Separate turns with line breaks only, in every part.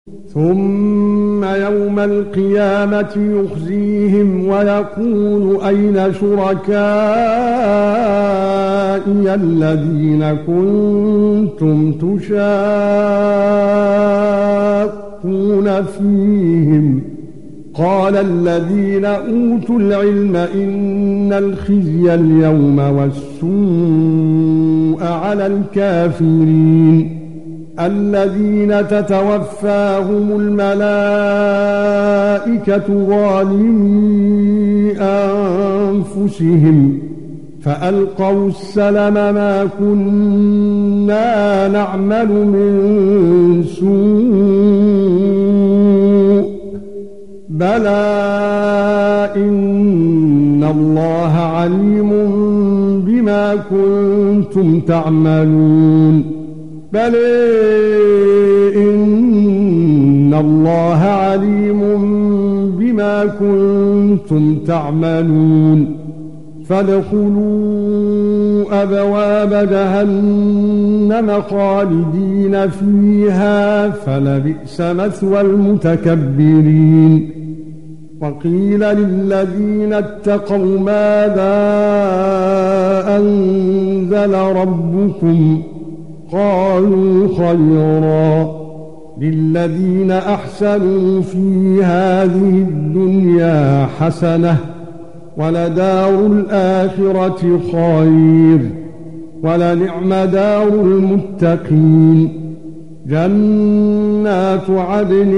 ثم يوم القيامة يخزيهم ويقول أين شركائي الذين كنتم تشاقون فيهم قال الذين أوتوا العلم إن الخزي اليوم والسوء على الكافرين الذين تتوفاهم الملائكة ظالمي أنفسهم فألقوا السلم ما كنا نعمل من سوء بلى إن الله عليم بما كنتم تعملون بل إن الله عليم بما كنتم تعملون فادخلوا أبواب جهنم خالدين فيها فلبئس مثوى المتكبرين وقيل للذين اتقوا ماذا أنزل ربكم قالوا خيرا للذين أحسنوا في هذه الدنيا حسنة ولدار الآخرة خير ولنعم دار المتقين جنات عدن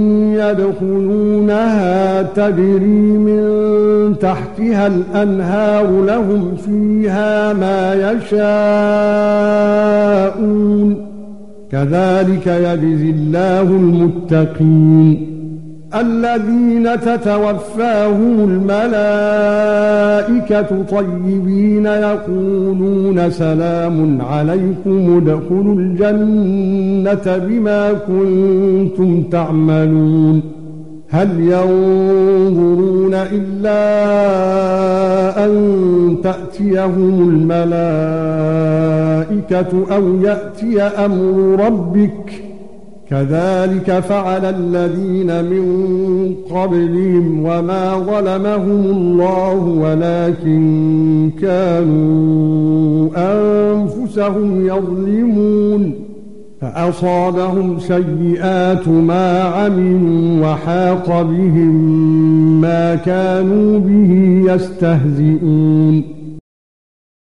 يدخلونها تجري من تحتها الأنهار لهم فيها ما يشاءون كذلك يجزي الله المتقين الذين تتوفاهم الملائكة طيبين يقولون سلام عليكم ادخلوا الجنة بما كنتم تعملون هل ينظرون إلا أن تأتيهم الملائكة أو يأتي أمر ربك كذلك فعل الذين من قبلهم وما ظلمهم الله ولكن كانوا أنفسهم يظلمون فأصابهم سيئات ما عملوا وحاق بهم ما كانوا به يستهزئون